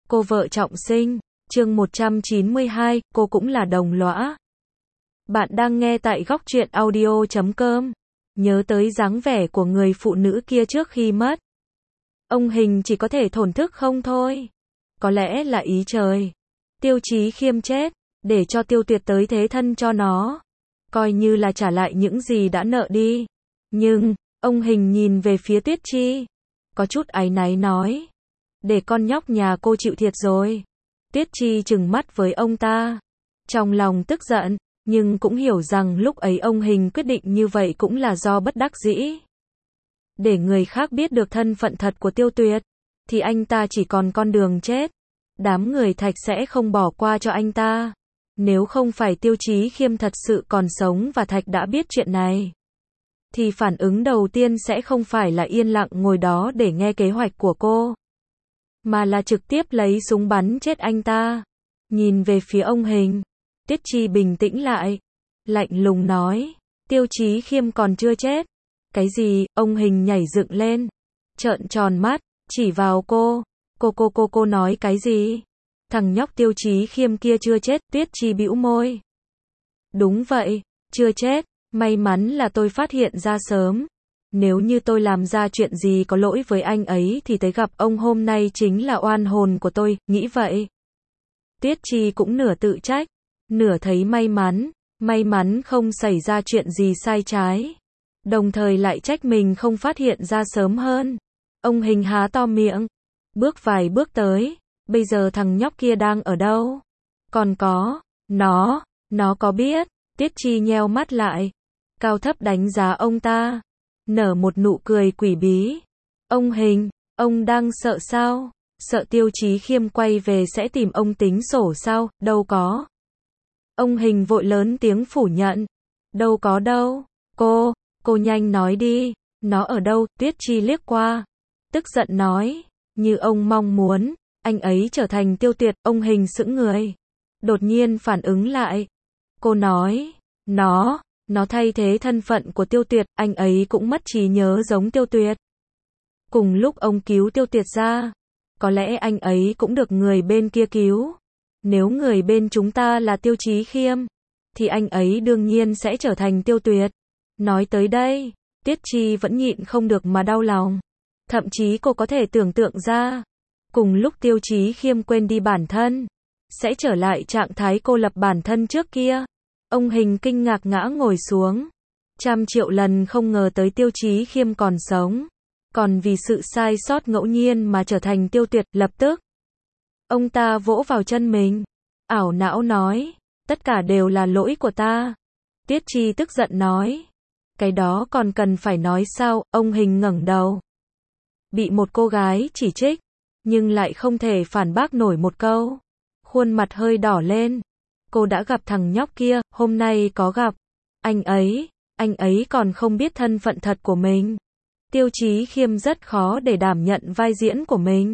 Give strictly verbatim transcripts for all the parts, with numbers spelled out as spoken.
Cô vợ trọng sinh, chương một trăm chín mươi hai, cô cũng là đồng lõa. Bạn đang nghe tại góc truyện audio chấm com. Nhớ tới dáng vẻ của người phụ nữ kia trước khi mất. Ông Hình chỉ có thể thổn thức không thôi. Có lẽ là ý trời. Tiêu Chí Khiêm chết, để cho Tiêu Tuyệt tới thế thân cho nó. Coi như là trả lại những gì đã nợ đi. Nhưng, ông Hình nhìn về phía Tuyết Chi. Có chút áy náy nói. Để con nhóc nhà cô chịu thiệt rồi. Tuyết Chi trừng mắt với ông ta. Trong lòng tức giận, nhưng cũng hiểu rằng lúc ấy ông Hình quyết định như vậy cũng là do bất đắc dĩ. Để người khác biết được thân phận thật của Tiêu Tuyệt, thì anh ta chỉ còn con đường chết. Đám người Thạch sẽ không bỏ qua cho anh ta. Nếu không phải Tiêu Chí Khiêm thật sự còn sống và Thạch đã biết chuyện này, thì phản ứng đầu tiên sẽ không phải là yên lặng ngồi đó để nghe kế hoạch của cô, mà là trực tiếp lấy súng bắn chết anh ta. Nhìn về phía ông Hình, Tuyết Chi bình tĩnh lại, lạnh lùng nói, Tiêu Chí Khiêm còn chưa chết. Cái gì? Ông Hình nhảy dựng lên, trợn tròn mắt, chỉ vào cô. Cô cô cô cô nói cái gì? Thằng nhóc Tiêu Chí Khiêm kia chưa chết. Tuyết Chi bĩu môi. Đúng vậy, chưa chết. May mắn là tôi phát hiện ra sớm. Nếu như tôi làm ra chuyện gì có lỗi với anh ấy thì tới gặp ông hôm nay chính là oan hồn của tôi, nghĩ vậy. Tuyết Chi cũng nửa tự trách, nửa thấy may mắn, may mắn không xảy ra chuyện gì sai trái. Đồng thời lại trách mình không phát hiện ra sớm hơn. Ông Hình há to miệng, bước vài bước tới, bây giờ thằng nhóc kia đang ở đâu? Còn có, nó, nó có biết? Tuyết Chi nheo mắt lại, cao thấp đánh giá ông ta, nở một nụ cười quỷ bí. Ông Hình, ông đang sợ sao? Sợ Tiêu Chí Khiêm quay về sẽ tìm ông tính sổ sao? Đâu có. Ông Hình vội lớn tiếng phủ nhận. Đâu có đâu. Cô, cô nhanh nói đi. Nó ở đâu? Tuyết Chi liếc qua, tức giận nói. Như ông mong muốn, anh ấy trở thành Tiêu Tuyệt. Ông Hình sững người, đột nhiên phản ứng lại. Cô nói, nó, nó thay thế thân phận của Tiêu Tuyệt, anh ấy cũng mất trí nhớ giống Tiêu Tuyệt. Cùng lúc ông cứu Tiêu Tuyệt ra, có lẽ anh ấy cũng được người bên kia cứu. Nếu người bên chúng ta là Tiêu Chí Khiêm, thì anh ấy đương nhiên sẽ trở thành Tiêu Tuyệt. Nói tới đây, Tuyết Chi vẫn nhịn không được mà đau lòng. Thậm chí cô có thể tưởng tượng ra, cùng lúc Tiêu Chí Khiêm quên đi bản thân, sẽ trở lại trạng thái cô lập bản thân trước kia. Ông Hình kinh ngạc ngã ngồi xuống. Trăm triệu lần không ngờ tới Tiêu Chí Khiêm còn sống, còn vì sự sai sót ngẫu nhiên mà trở thành Tiêu Tuyệt. Lập tức, ông ta vỗ vào chân mình, ảo não nói, tất cả đều là lỗi của ta. Tuyết Chi tức giận nói, cái đó còn cần phải nói sao? Ông Hình ngẩng đầu, bị một cô gái chỉ trích, nhưng lại không thể phản bác nổi một câu. Khuôn mặt hơi đỏ lên. Cô đã gặp thằng nhóc kia, hôm nay có gặp. Anh ấy, anh ấy còn không biết thân phận thật của mình. Tiêu Chí Khiêm rất khó để đảm nhận vai diễn của mình.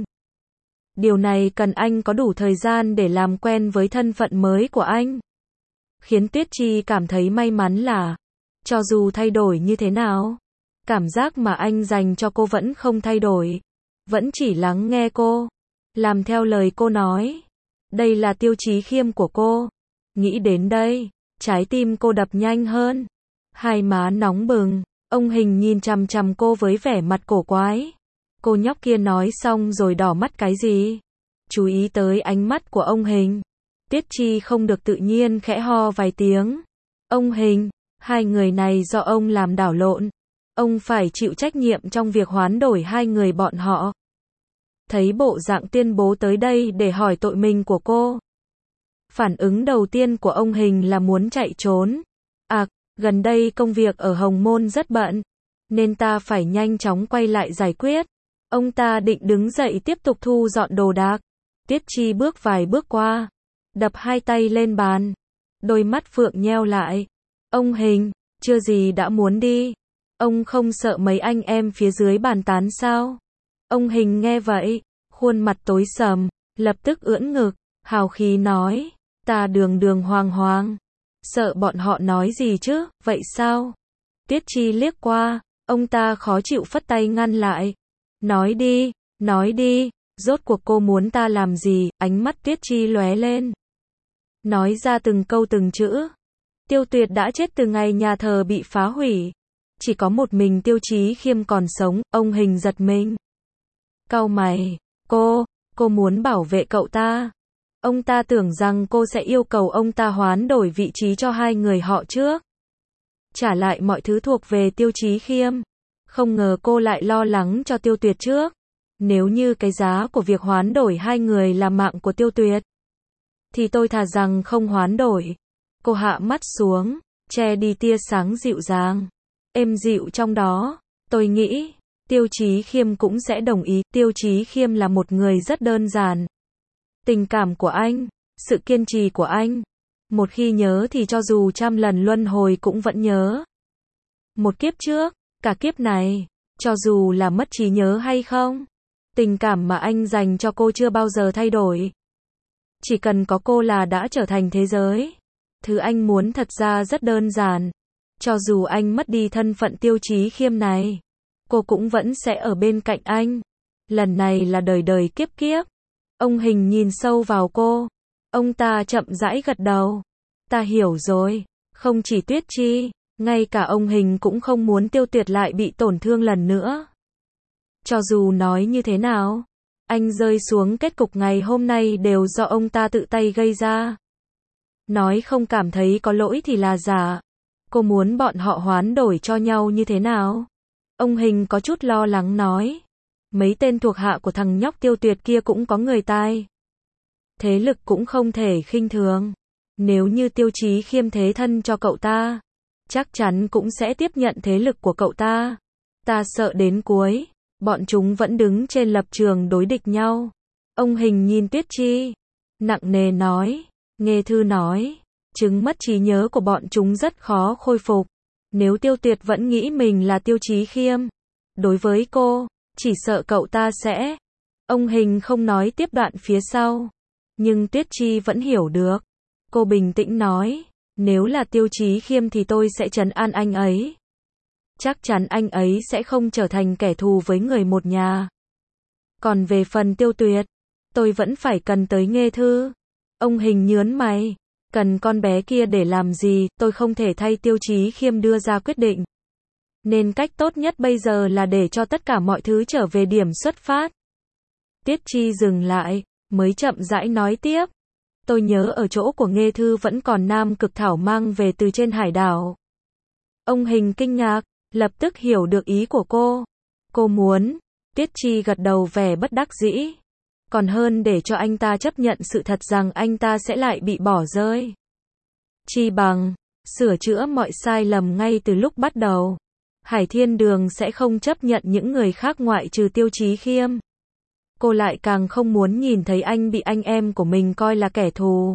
Điều này cần anh có đủ thời gian để làm quen với thân phận mới của anh. Khiến Tuyết Chi cảm thấy may mắn là, cho dù thay đổi như thế nào, cảm giác mà anh dành cho cô vẫn không thay đổi. Vẫn chỉ lắng nghe cô, làm theo lời cô nói. Đây là Tiêu Chí Khiêm của cô. Nghĩ đến đây, trái tim cô đập nhanh hơn. Hai má nóng bừng. Ông Hình nhìn chằm chằm cô với vẻ mặt cổ quái. Cô nhóc kia nói xong rồi đỏ mắt cái gì? Chú ý tới ánh mắt của ông Hình, Tuyết Chi không được tự nhiên khẽ ho vài tiếng. Ông Hình, hai người này do ông làm đảo lộn. Ông phải chịu trách nhiệm trong việc hoán đổi hai người bọn họ. Thấy bộ dạng tuyên bố tới đây để hỏi tội mình của cô, phản ứng đầu tiên của ông Hình là muốn chạy trốn. À, gần đây công việc ở Hồng Môn rất bận, nên ta phải nhanh chóng quay lại giải quyết. Ông ta định đứng dậy tiếp tục thu dọn đồ đạc. Tuyết Chi bước vài bước qua, đập hai tay lên bàn, đôi mắt phượng nheo lại. Ông Hình, chưa gì đã muốn đi. Ông không sợ mấy anh em phía dưới bàn tán sao? Ông Hình nghe vậy, khuôn mặt tối sầm, lập tức ưỡn ngực, hào khí nói, ta đường đường hoàng hoàng, sợ bọn họ nói gì chứ, vậy sao? Tuyết Chi liếc qua, ông ta khó chịu phất tay ngăn lại. Nói đi, nói đi, Rốt cuộc cô muốn ta làm gì? Ánh mắt Tuyết Chi lóe lên. Nói ra từng câu từng chữ. Tiêu Tuyệt đã chết từ ngày nhà thờ bị phá hủy. Chỉ có một mình Tiêu Chí Khiêm còn sống, ông Hình giật mình. Cau mày, cô, cô muốn bảo vệ cậu ta. Ông ta tưởng rằng cô sẽ yêu cầu ông ta hoán đổi vị trí cho hai người họ trước. Trả lại mọi thứ thuộc về Tiêu Chí Khiêm. Không ngờ cô lại lo lắng cho Tiêu Tuyệt trước. Nếu như cái giá của việc hoán đổi hai người là mạng của Tiêu Tuyệt, thì tôi thà rằng không hoán đổi. Cô hạ mắt xuống, che đi tia sáng dịu dàng, êm dịu trong đó. Tôi nghĩ, Tiêu Chí Khiêm cũng sẽ đồng ý. Tiêu Chí Khiêm là một người rất đơn giản. Tình cảm của anh, sự kiên trì của anh, một khi nhớ thì cho dù trăm lần luân hồi cũng vẫn nhớ. Một kiếp trước, cả kiếp này, cho dù là mất trí nhớ hay không, tình cảm mà anh dành cho cô chưa bao giờ thay đổi. Chỉ cần có cô là đã trở thành thế giới. Thứ anh muốn thật ra rất đơn giản. Cho dù anh mất đi thân phận Tiêu Chí Khiêm này, cô cũng vẫn sẽ ở bên cạnh anh. Lần này là đời đời kiếp kiếp. Ông Hình nhìn sâu vào cô. Ông ta chậm rãi gật đầu. Ta hiểu rồi. Không chỉ Tuyết Chi, ngay cả ông Hình cũng không muốn Tiêu Tuyệt lại bị tổn thương lần nữa. Cho dù nói như thế nào, anh rơi xuống kết cục ngày hôm nay đều do ông ta tự tay gây ra. Nói không cảm thấy có lỗi thì là giả. Cô muốn bọn họ hoán đổi cho nhau như thế nào? Ông Hình có chút lo lắng nói. Mấy tên thuộc hạ của thằng nhóc Tiêu Tuyệt kia cũng có người tai. Thế lực cũng không thể khinh thường. Nếu như Tiêu Chí Khiêm thế thân cho cậu ta, chắc chắn cũng sẽ tiếp nhận thế lực của cậu ta. Ta sợ đến cuối, bọn chúng vẫn đứng trên lập trường đối địch nhau. Ông Hình nhìn Tuyết Chi, nặng nề nói. Nghe thư nói, chứng mất trí nhớ của bọn chúng rất khó khôi phục. Nếu Tiêu Tuyệt vẫn nghĩ mình là Tiêu Chí Khiêm, đối với cô, chỉ sợ cậu ta sẽ... Ông Hình không nói tiếp đoạn phía sau. Nhưng Tuyết Chi vẫn hiểu được. Cô bình tĩnh nói, nếu là Tiêu Chí Khiêm thì tôi sẽ trấn an anh ấy. Chắc chắn anh ấy sẽ không trở thành kẻ thù với người một nhà. Còn về phần Tiêu Tuyệt, tôi vẫn phải cần tới nghe thư. Ông Hình nhớn mày. Cần con bé kia để làm gì? Tôi không thể thay Tiêu Chí Khiêm đưa ra quyết định. Nên cách tốt nhất bây giờ là để cho tất cả mọi thứ trở về điểm xuất phát. Tiết Chi dừng lại, mới chậm rãi nói tiếp. Tôi nhớ ở chỗ của Nghê Thư vẫn còn Nam Cực Thảo mang về từ trên hải đảo. Ông Hình kinh ngạc, lập tức hiểu được ý của cô. Cô muốn, Tiết Chi gật đầu vẻ bất đắc dĩ. Còn hơn để cho anh ta chấp nhận sự thật rằng anh ta sẽ lại bị bỏ rơi. Chi bằng, sửa chữa mọi sai lầm ngay từ lúc bắt đầu. Hải Thiên Đường sẽ không chấp nhận những người khác ngoại trừ Tiêu Chí Khiêm. Cô lại càng không muốn nhìn thấy anh bị anh em của mình coi là kẻ thù.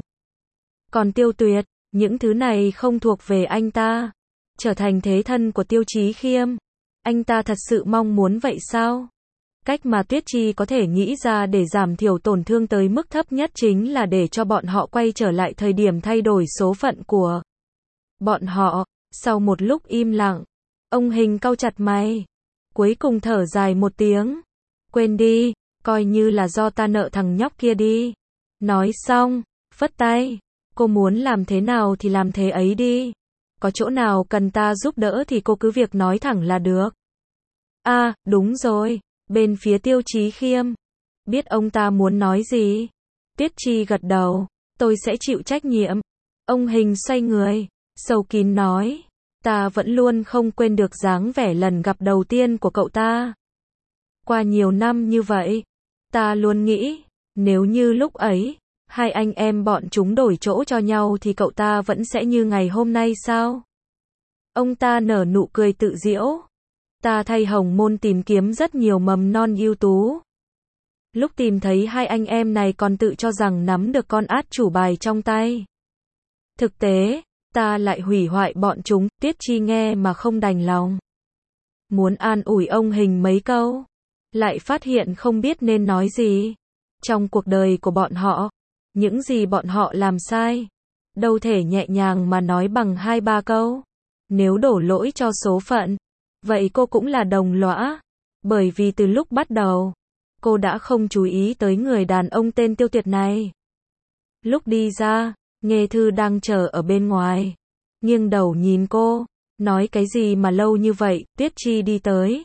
Còn Tiêu Tuyệt, những thứ này không thuộc về anh ta. Trở thành thế thân của Tiêu Chí Khiêm. Anh ta thật sự mong muốn vậy sao? Cách mà Tuyết Chi có thể nghĩ ra để giảm thiểu tổn thương tới mức thấp nhất chính là để cho bọn họ quay trở lại thời điểm thay đổi số phận của bọn họ. Sau một lúc im lặng, ông Hình cau chặt mày. Cuối cùng thở dài một tiếng. Quên đi, coi như là do ta nợ thằng nhóc kia đi. Nói xong, phất tay. Cô muốn làm thế nào thì làm thế ấy đi. Có chỗ nào cần ta giúp đỡ thì cô cứ việc nói thẳng là được. À, đúng rồi. Bên phía Tiêu Chí Khiêm, biết ông ta muốn nói gì? Tiết Chi gật đầu, tôi sẽ chịu trách nhiệm. Ông Hình xoay người, sâu kín nói, ta vẫn luôn không quên được dáng vẻ lần gặp đầu tiên của cậu ta. Qua nhiều năm như vậy, ta luôn nghĩ, nếu như lúc ấy, hai anh em bọn chúng đổi chỗ cho nhau thì cậu ta vẫn sẽ như ngày hôm nay sao? Ông ta nở nụ cười tự giễu. Ta thay Hồng Môn tìm kiếm rất nhiều mầm non ưu tú. Lúc tìm thấy hai anh em này còn tự cho rằng nắm được con át chủ bài trong tay. Thực tế, ta lại hủy hoại bọn chúng. Tiết Chi nghe mà không đành lòng. Muốn an ủi ông Hình mấy câu, lại phát hiện không biết nên nói gì. Trong cuộc đời của bọn họ, những gì bọn họ làm sai, đâu thể nhẹ nhàng mà nói bằng hai ba câu. Nếu đổ lỗi cho số phận, vậy cô cũng là đồng lõa. Bởi vì từ lúc bắt đầu, cô đã không chú ý tới người đàn ông tên Tiêu Tuyệt này. Lúc đi ra, Nghê Thư đang chờ ở bên ngoài, nghiêng đầu nhìn cô, nói cái gì mà lâu như vậy. Tiết Chi đi tới,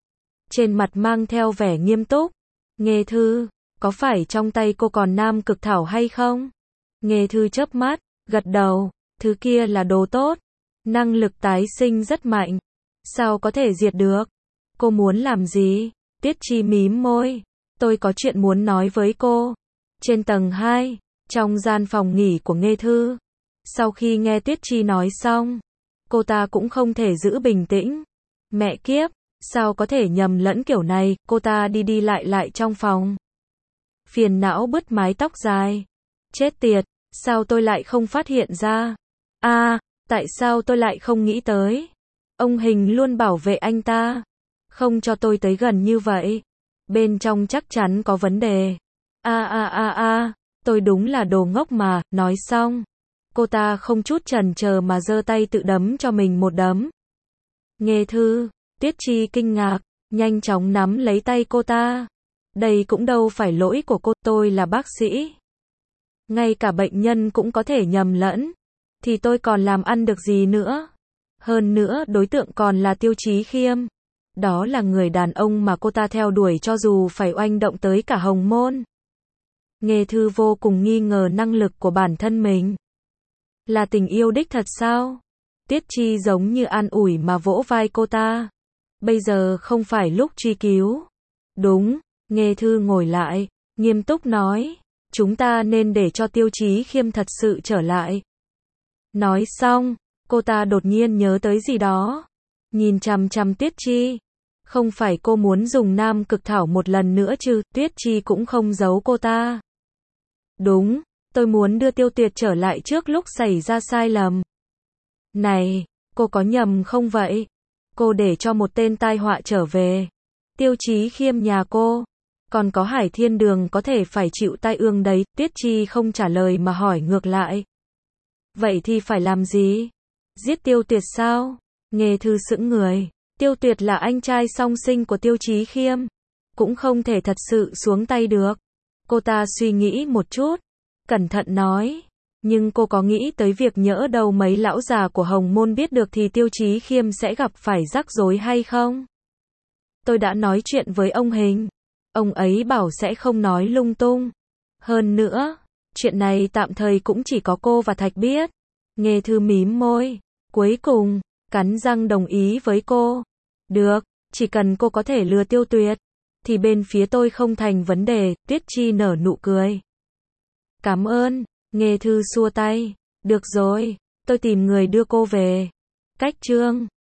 trên mặt mang theo vẻ nghiêm túc. Nghê Thư, có phải trong tay cô còn nam cực thảo hay không? Nghê Thư chớp mắt, gật đầu, thứ kia là đồ tốt, năng lực tái sinh rất mạnh, sao có thể diệt được? Cô muốn làm gì? Tiết Chi mím môi, tôi có chuyện muốn nói với cô. Trên tầng hai, trong gian phòng nghỉ của Nghê Thư. Sau khi nghe Tiết Chi nói xong, cô ta cũng không thể giữ bình tĩnh. Mẹ kiếp, sao có thể nhầm lẫn kiểu này? Cô ta đi đi lại lại trong phòng, phiền não bứt mái tóc dài. Chết tiệt, sao tôi lại không phát hiện ra? A, à, tại sao tôi lại không nghĩ tới? Ông Hình luôn bảo vệ anh ta, không cho tôi tới gần như vậy. Bên trong chắc chắn có vấn đề. A a a a, tôi đúng là đồ ngốc mà. Nói xong, cô ta không chút chần chờ mà giơ tay tự đấm cho mình một đấm. Nghê Thư, Tiết Chi kinh ngạc, nhanh chóng nắm lấy tay cô ta. Đây cũng đâu phải lỗi của cô, tôi là bác sĩ. Ngay cả bệnh nhân cũng có thể nhầm lẫn, thì tôi còn làm ăn được gì nữa? Hơn nữa đối tượng còn là Tiêu Chí Khiêm. Đó là người đàn ông mà cô ta theo đuổi cho dù phải oanh động tới cả Hồng Môn. Nghê Thư vô cùng nghi ngờ năng lực của bản thân mình. Là tình yêu đích thật sao? Tiết Chi giống như an ủi mà vỗ vai cô ta. Bây giờ không phải lúc truy cứu. Đúng, Nghê Thư ngồi lại, nghiêm túc nói. Chúng ta nên để cho Tiêu Chí Khiêm thật sự trở lại. Nói xong, cô ta đột nhiên nhớ tới gì đó. Nhìn chằm chằm Tiết Chi. Không phải cô muốn dùng nam cực thảo một lần nữa chứ? Tiết Chi cũng không giấu cô ta. Đúng, tôi muốn đưa Tiêu Tuyệt trở lại trước lúc xảy ra sai lầm. Này, cô có nhầm không vậy? Cô để cho một tên tai họa trở về. Tiêu Chí Khiêm nhà cô. Còn có Hải Thiên Đường có thể phải chịu tai ương đấy. Tiết Chi không trả lời mà hỏi ngược lại. Vậy thì phải làm gì? Giết Tiêu Tuyệt sao? Nghê Thư sững người. Tiêu Tuyệt là anh trai song sinh của Tiêu Chí Khiêm, cũng không thể thật sự xuống tay được. Cô ta suy nghĩ một chút, cẩn thận nói. Nhưng cô có nghĩ tới việc nhỡ đâu mấy lão già của Hồng Môn biết được thì Tiêu Chí Khiêm sẽ gặp phải rắc rối hay không? Tôi đã nói chuyện với ông Hình. Ông ấy bảo sẽ không nói lung tung. Hơn nữa, chuyện này tạm thời cũng chỉ có cô và Thạch biết. Nghê Thư mím môi, cuối cùng cắn răng đồng ý với cô. Được, chỉ cần cô có thể lừa Tiêu Tuyệt, thì bên phía tôi không thành vấn đề. Tiết Chi nở nụ cười. Cảm ơn. Nghê Thư xua tay. Được rồi, tôi tìm người đưa cô về. Cách chương